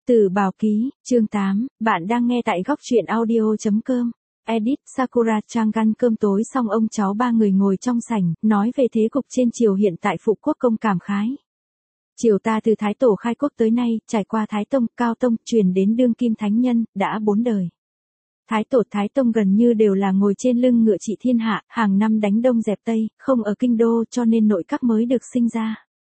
Tử Bảo Ký, chương 8, bạn đang nghe tại góc truyện audio.com. Edit Sakura Trang ăn cơm tối xong ông cháu ba người ngồi trong sảnh, nói về thế cục trên triều hiện tại phụ quốc công cảm khái. Triều ta từ Thái Tổ khai quốc tới nay, trải qua Thái Tông, Cao Tông, truyền đến đương kim thánh nhân, đã 4 đời. Thái Tổ Thái Tông gần như đều là ngồi trên lưng ngựa trị thiên hạ, hàng năm đánh đông dẹp tây, không ở kinh đô cho nên nội các mới được sinh ra.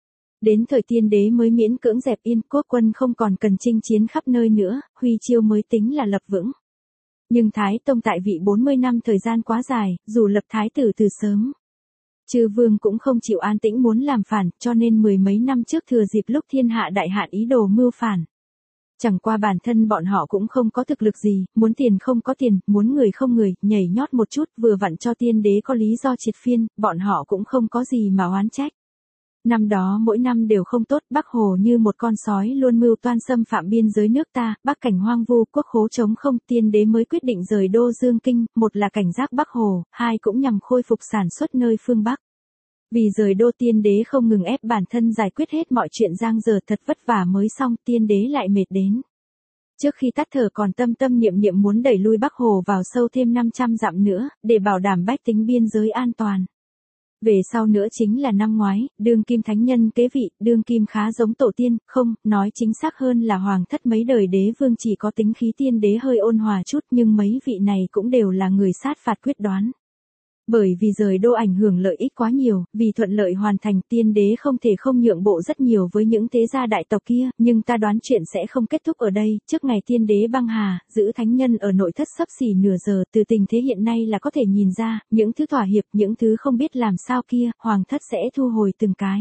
Đến thời Tiên Đế mới miễn cưỡng dẹp yên, quốc quân không còn cần chinh chiến khắp nơi nữa, Huy Chiêu mới tính là lập vững. Nhưng Thái Tông tại vị 40 năm thời gian quá dài, dù lập thái tử từ sớm. Chư vương cũng không chịu an tĩnh muốn làm phản, cho nên mười mấy năm trước thừa dịp lúc thiên hạ đại hạn ý đồ mưu phản. Chẳng qua bản thân bọn họ cũng không có thực lực gì, muốn tiền không có tiền, muốn người không người, nhảy nhót một chút vừa vặn cho Tiên Đế có lý do triệt phiên, bọn họ cũng không có gì mà oán trách. Năm đó mỗi năm đều không tốt, Bắc Hồ như một con sói luôn mưu toan xâm phạm biên giới nước ta, Bắc cảnh hoang vu, quốc khố trống không, Tiên Đế mới quyết định rời đô Dương Kinh, một là cảnh giác Bắc Hồ, hai cũng nhằm khôi phục sản xuất nơi phương Bắc. Vì rời đô Tiên Đế không ngừng ép bản thân giải quyết hết mọi chuyện giang dở thật vất vả mới xong, Tiên Đế lại mệt đến. Trước khi tắt thở còn tâm tâm niệm niệm muốn đẩy lui Bắc Hồ vào sâu thêm 500 dặm nữa, để bảo đảm bách tính biên giới an toàn. Về sau nữa chính là năm ngoái, đương kim thánh nhân kế vị, đương kim khá giống tổ tiên, không, nói chính xác hơn là hoàng thất mấy đời đế vương chỉ có tính khí Tiên Đế hơi ôn hòa chút nhưng mấy vị này cũng đều là người sát phạt quyết đoán. Bởi vì rời đô ảnh hưởng lợi ích quá nhiều, vì thuận lợi hoàn thành Tiên Đế không thể không nhượng bộ rất nhiều với những thế gia đại tộc kia, nhưng ta đoán chuyện sẽ không kết thúc ở đây, trước ngày Tiên Đế băng hà, giữ thánh nhân ở nội thất sắp xỉ nửa giờ, từ tình thế hiện nay là có thể nhìn ra, những thứ thỏa hiệp, những thứ không biết làm sao kia, hoàng thất sẽ thu hồi từng cái.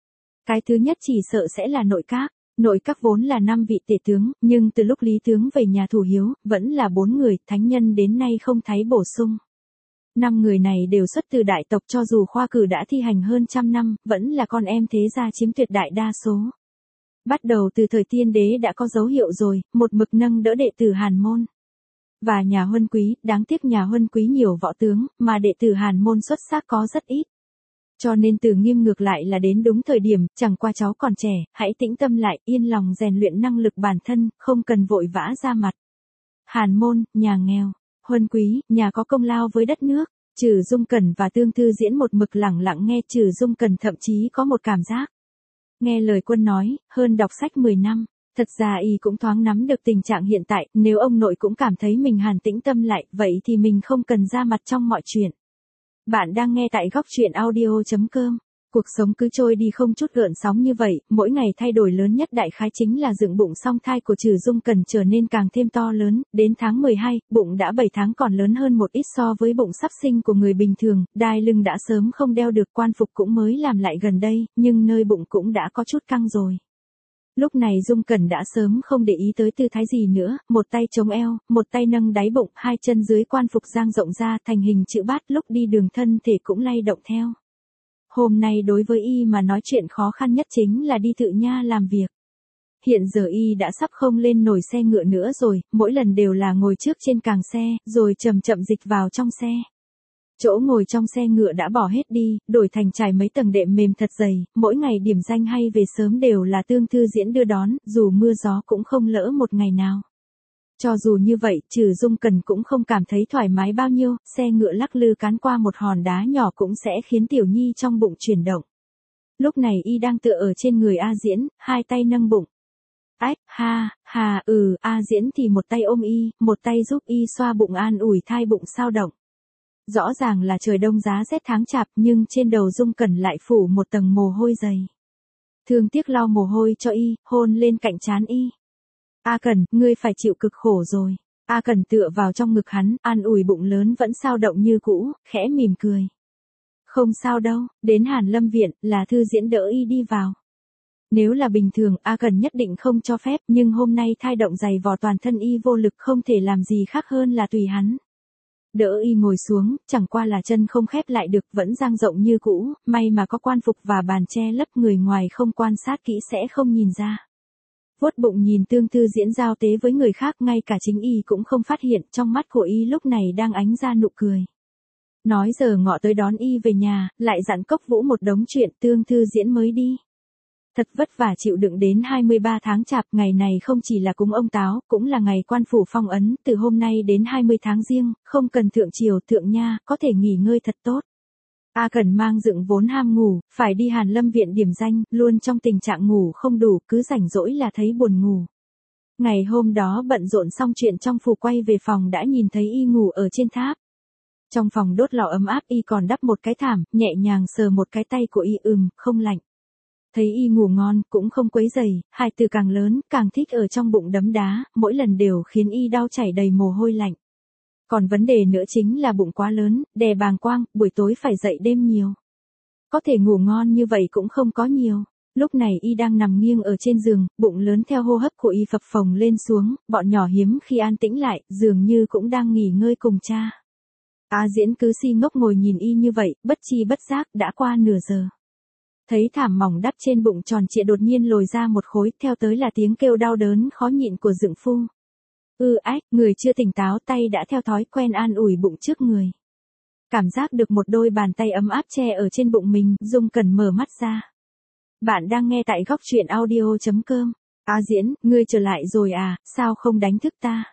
Cái thứ nhất chỉ sợ sẽ là nội các. Nội các vốn là 5 vị tể tướng, nhưng từ lúc Lý Tướng về nhà thủ hiếu, vẫn là 4 người, thánh nhân đến nay không thấy bổ sung. 5 người này đều xuất từ đại tộc cho dù khoa cử đã thi hành hơn trăm năm, vẫn là con em thế gia chiếm tuyệt đại đa số. Bắt đầu từ thời Tiên Đế đã có dấu hiệu rồi, một mực nâng đỡ đệ tử Hàn Môn. Và nhà Huân Quý, đáng tiếc nhà Huân Quý nhiều võ tướng, mà đệ tử Hàn Môn xuất sắc có rất ít. Cho nên Từ Nghiêm ngược lại là đến đúng thời điểm, chẳng qua cháu còn trẻ, hãy tĩnh tâm lại, yên lòng rèn luyện năng lực bản thân, không cần vội vã ra mặt. Hàn Môn, nhà nghèo. Huân Quý, nhà có công lao với đất nước. Trừ Dung Cẩn và Tương Thư Diễn một mực lẳng lặng nghe, Trừ Dung Cẩn thậm chí có một cảm giác. Nghe lời quân nói, hơn đọc sách 10 năm. Thật ra y cũng thoáng nắm được tình trạng hiện tại, nếu ông nội cũng cảm thấy mình hàn tĩnh tâm lại, vậy thì mình không cần ra mặt trong mọi chuyện. Bạn đang nghe tại góc truyện audio.com. Cuộc sống cứ trôi đi không chút gợn sóng như vậy, mỗi ngày thay đổi lớn nhất đại khái chính là dựng bụng song thai của Trừ Dung Cẩn trở nên càng thêm to lớn, đến tháng 12, bụng đã 7 tháng còn lớn hơn một ít so với bụng sắp sinh của người bình thường, đai lưng đã sớm không đeo được, quan phục cũng mới làm lại gần đây, nhưng nơi bụng cũng đã có chút căng rồi. Lúc này Dung Cẩn đã sớm không để ý tới tư thái gì nữa, một tay chống eo, một tay nâng đáy bụng, hai chân dưới quan phục dang rộng ra thành hình chữ bát, lúc đi đường thân thể cũng lay động theo. Hôm nay đối với y mà nói chuyện khó khăn nhất chính là đi Tự Nha làm việc. Hiện giờ y đã sắp không lên nổi xe ngựa nữa rồi, mỗi lần đều là ngồi trước trên càng xe, rồi chậm chậm dịch vào trong xe. Chỗ ngồi trong xe ngựa đã bỏ hết đi, đổi thành trải mấy tầng đệm mềm thật dày, mỗi ngày điểm danh hay về sớm đều là Tương Thư Diễn đưa đón, dù mưa gió cũng không lỡ một ngày nào. Cho dù như vậy, Trừ Dung Cẩn cũng không cảm thấy thoải mái bao nhiêu, xe ngựa lắc lư cán qua một hòn đá nhỏ cũng sẽ khiến Tiểu Nhi trong bụng chuyển động. Lúc này y đang tựa ở trên người A Diễn, hai tay nâng bụng. Ách, A Diễn thì một tay ôm y, một tay giúp y xoa bụng an ủi thai bụng sao động. Rõ ràng là trời đông giá rét tháng chạp nhưng trên đầu Dung Cẩn lại phủ một tầng mồ hôi dày. Thương tiếc lau mồ hôi cho y, hôn lên cạnh trán y. A Cẩn, ngươi phải chịu cực khổ rồi. A Cẩn tựa vào trong ngực hắn, an ủi bụng lớn vẫn sao động như cũ, khẽ mỉm cười. Không sao đâu, đến Hàn Lâm viện, là Thư Diễn đỡ y đi vào. Nếu là bình thường, A Cẩn nhất định không cho phép, nhưng hôm nay thai động dày vò toàn thân y vô lực không thể làm gì khác hơn là tùy hắn. Đỡ y ngồi xuống, chẳng qua là chân không khép lại được, vẫn dang rộng như cũ, may mà có quan phục và bàn che lấp, người ngoài không quan sát kỹ sẽ không nhìn ra. Vuốt bụng nhìn Tương Thư Diễn giao tế với người khác, ngay cả chính y cũng không phát hiện, trong mắt của y lúc này đang ánh ra nụ cười. Nói giờ ngọ tới đón y về nhà, lại dặn Cốc Vũ một đống chuyện, Tương Thư Diễn mới đi. Thật vất vả chịu đựng đến 23 tháng chạp, ngày này không chỉ là cúng ông Táo, cũng là ngày quan phủ phong ấn, từ hôm nay đến 20 tháng Giêng, không cần thượng triều thượng nha, có thể nghỉ ngơi thật tốt. A Cẩn mang dựng vốn ham ngủ, phải đi Hàn Lâm viện điểm danh, luôn trong tình trạng ngủ không đủ, cứ rảnh rỗi là thấy buồn ngủ. Ngày hôm đó bận rộn xong chuyện trong phủ, quay về phòng đã nhìn thấy y ngủ ở trên tháp. Trong phòng đốt lò ấm áp, y còn đắp một cái thảm, nhẹ nhàng sờ một cái tay của y, không lạnh. Thấy y ngủ ngon, cũng không quấy rầy, hài từ càng lớn, càng thích ở trong bụng đấm đá, mỗi lần đều khiến y đau chảy đầy mồ hôi lạnh. Còn vấn đề nữa chính là bụng quá lớn, đè bàng quang, buổi tối phải dậy đêm nhiều. Có thể ngủ ngon như vậy cũng không có nhiều. Lúc này y đang nằm nghiêng ở trên giường, bụng lớn theo hô hấp của y phập phồng lên xuống, bọn nhỏ hiếm khi an tĩnh lại, dường như cũng đang nghỉ ngơi cùng cha. A Diễn cứ si ngốc ngồi nhìn y như vậy, bất chi bất giác đã qua nửa giờ. Thấy thảm mỏng đắp trên bụng tròn trịa đột nhiên lồi ra một khối, theo tới là tiếng kêu đau đớn khó nhịn của dượng phu. Ách, người chưa tỉnh táo, tay đã theo thói quen an ủi bụng trước người. Cảm giác được một đôi bàn tay ấm áp che ở trên bụng mình, Dung Cẩn mở mắt ra. Bạn đang nghe tại góc truyện audio.com. A Diễn, ngươi trở lại rồi à, sao không đánh thức ta?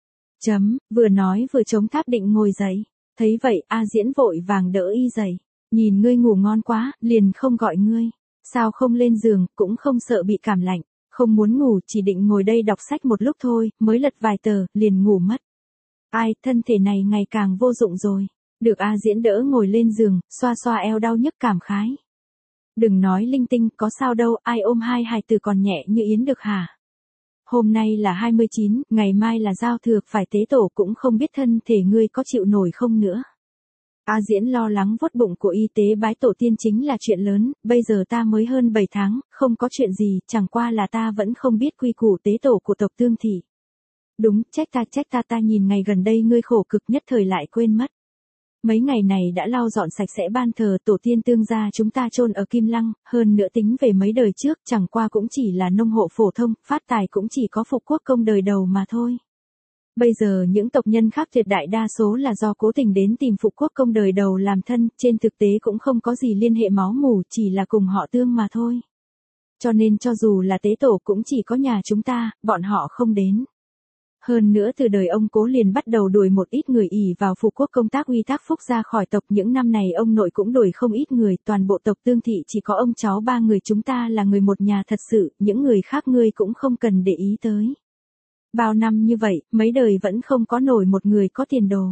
Vừa nói vừa chống tháp định ngồi dậy. Thấy vậy, A Diễn vội vàng đỡ y dậy. Nhìn ngươi ngủ ngon quá, liền không gọi ngươi. Sao không lên giường, cũng không sợ bị cảm lạnh. Không muốn ngủ, chỉ định ngồi đây đọc sách một lúc thôi, mới lật vài tờ, liền ngủ mất. Ai, thân thể này ngày càng vô dụng rồi. Được A Diễn đỡ ngồi lên giường, xoa xoa eo đau nhức cảm khái. Đừng nói linh tinh, có sao đâu, ai ôm hai hài tử còn nhẹ như yến được hả? Hôm nay là 29, ngày mai là giao thừa, phải tế tổ, cũng không biết thân thể ngươi có chịu nổi không nữa. A Diễn lo lắng vuốt bụng của y, tế bái tổ tiên chính là chuyện lớn, bây giờ ta mới hơn 7 tháng, không có chuyện gì, chẳng qua là ta vẫn không biết quy củ tế tổ của tộc Tương Thị. Đúng, trách ta nhìn ngày gần đây ngươi khổ cực, nhất thời lại quên mất. Mấy ngày này đã lau dọn sạch sẽ ban thờ tổ tiên Tương gia chúng ta chôn ở Kim Lăng, hơn nữa tính về mấy đời trước, chẳng qua cũng chỉ là nông hộ phổ thông, phát tài cũng chỉ có Phục Quốc công đời đầu mà thôi. Bây giờ những tộc nhân khác tuyệt đại đa số là do cố tình đến tìm Phục Quốc công đời đầu làm thân, trên thực tế cũng không có gì liên hệ máu mủ, chỉ là cùng họ Tương mà thôi. Cho nên cho dù là tế tổ cũng chỉ có nhà chúng ta, bọn họ không đến. Hơn nữa từ đời ông Cố liền bắt đầu đuổi một ít người ỷ vào Phục Quốc công tác uy tác phúc ra khỏi tộc, những năm này ông nội cũng đuổi không ít người, toàn bộ tộc Tương Thị chỉ có ông cháu ba người chúng ta là người một nhà thật sự, những người khác ngươi cũng không cần để ý tới. Bao năm như vậy, mấy đời vẫn không có nổi một người có tiền đồ.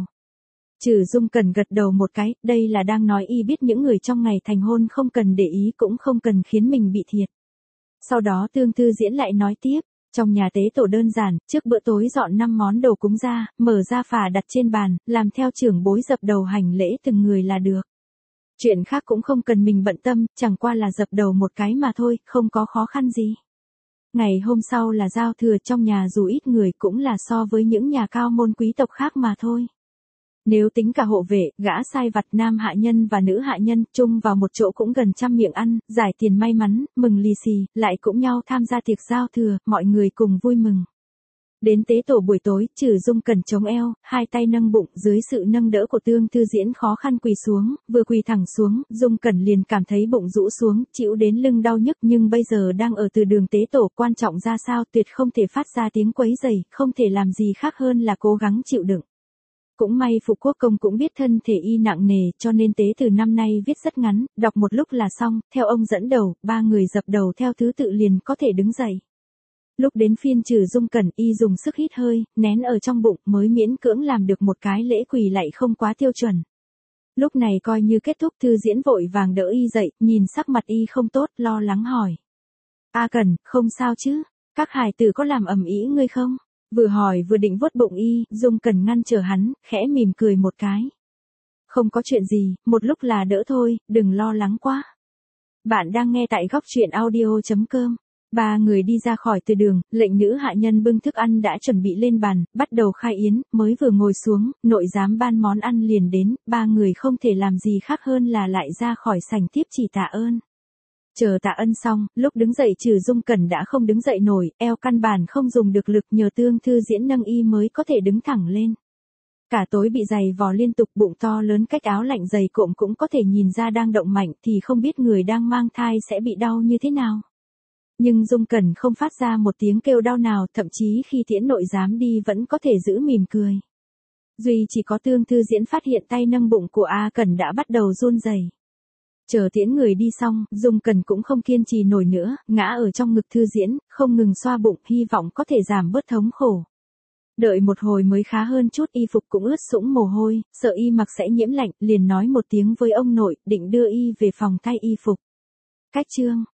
Trừ Dung Cẩn gật đầu một cái, đây là đang nói y biết những người trong ngày thành hôn không cần để ý, cũng không cần khiến mình bị thiệt. Sau đó Tương Thư Diễn lại nói tiếp, trong nhà tế tổ đơn giản, trước bữa tối dọn 5 món đồ cúng ra, mở ra phà đặt trên bàn, làm theo trưởng bối dập đầu hành lễ từng người là được. Chuyện khác cũng không cần mình bận tâm, chẳng qua là dập đầu một cái mà thôi, không có khó khăn gì. Ngày hôm sau là giao thừa, trong nhà dù ít người cũng là so với những nhà cao môn quý tộc khác mà thôi. Nếu tính cả hộ vệ, gã sai vặt, nam hạ nhân và nữ hạ nhân, chung vào một chỗ cũng gần 100 miệng ăn, giải tiền may mắn, mừng lì xì, lại cũng nhau tham gia tiệc giao thừa, mọi người cùng vui mừng. Đến tế tổ buổi tối, Trừ Dung Cẩn chống eo, hai tay nâng bụng, dưới sự nâng đỡ của Tương Thư Diễn khó khăn quỳ xuống, vừa quỳ thẳng xuống, Dung Cẩn liền cảm thấy bụng rũ xuống, chịu đến lưng đau nhức, nhưng bây giờ đang ở từ đường tế tổ, quan trọng ra sao, tuyệt không thể phát ra tiếng quấy rầy, không thể làm gì khác hơn là cố gắng chịu đựng. Cũng may Phục Quốc công cũng biết thân thể y nặng nề, cho nên tế từ năm nay viết rất ngắn, đọc một lúc là xong, theo ông dẫn đầu, 3 người dập đầu theo thứ tự liền có thể đứng dậy. Lúc đến phiên Trừ Dung Cẩn, y dùng sức hít hơi, nén ở trong bụng mới miễn cưỡng làm được một cái lễ quỳ lạy không quá tiêu chuẩn. Lúc này coi như kết thúc, Thư Diễn vội vàng đỡ y dậy, nhìn sắc mặt y không tốt, lo lắng hỏi. A Cẩn, không sao chứ? Các hài tử có làm ầm ĩ ngươi không? Vừa hỏi vừa định vuốt bụng y, Dung Cẩn ngăn trở hắn, khẽ mỉm cười một cái. Không có chuyện gì, một lúc là đỡ thôi, đừng lo lắng quá. Bạn đang nghe tại góc truyện audio.com. 3 người đi ra khỏi từ đường, lệnh nữ hạ nhân bưng thức ăn đã chuẩn bị lên bàn, bắt đầu khai yến, mới vừa ngồi xuống, nội giám ban món ăn liền đến, 3 người không thể làm gì khác hơn là lại ra khỏi sảnh tiếp chỉ tạ ơn. Chờ tạ ơn xong, lúc đứng dậy Trừ Dung Cẩn đã không đứng dậy nổi, eo căn bản không dùng được lực, nhờ Tương Thư Diễn nâng y mới có thể đứng thẳng lên. Cả tối bị giày vò liên tục, bụng to lớn cách áo lạnh dày cộm cũng có thể nhìn ra đang động mạnh, thì không biết người đang mang thai sẽ bị đau như thế nào. Nhưng Dung Cẩn không phát ra một tiếng kêu đau nào, thậm chí khi Tiễn Nội dám đi vẫn có thể giữ mỉm cười. Duy chỉ có Tương Thư Diễn phát hiện tay nâng bụng của A Cẩn đã bắt đầu run rẩy. Chờ Tiễn người đi xong, Dung Cẩn cũng không kiên trì nổi nữa, ngã ở trong ngực Thư Diễn, không ngừng xoa bụng, hy vọng có thể giảm bớt thống khổ. Đợi một hồi mới khá hơn chút, y phục cũng ướt sũng mồ hôi, sợ y mặc sẽ nhiễm lạnh, liền nói một tiếng với ông nội, định đưa y về phòng thay y phục. Cách chương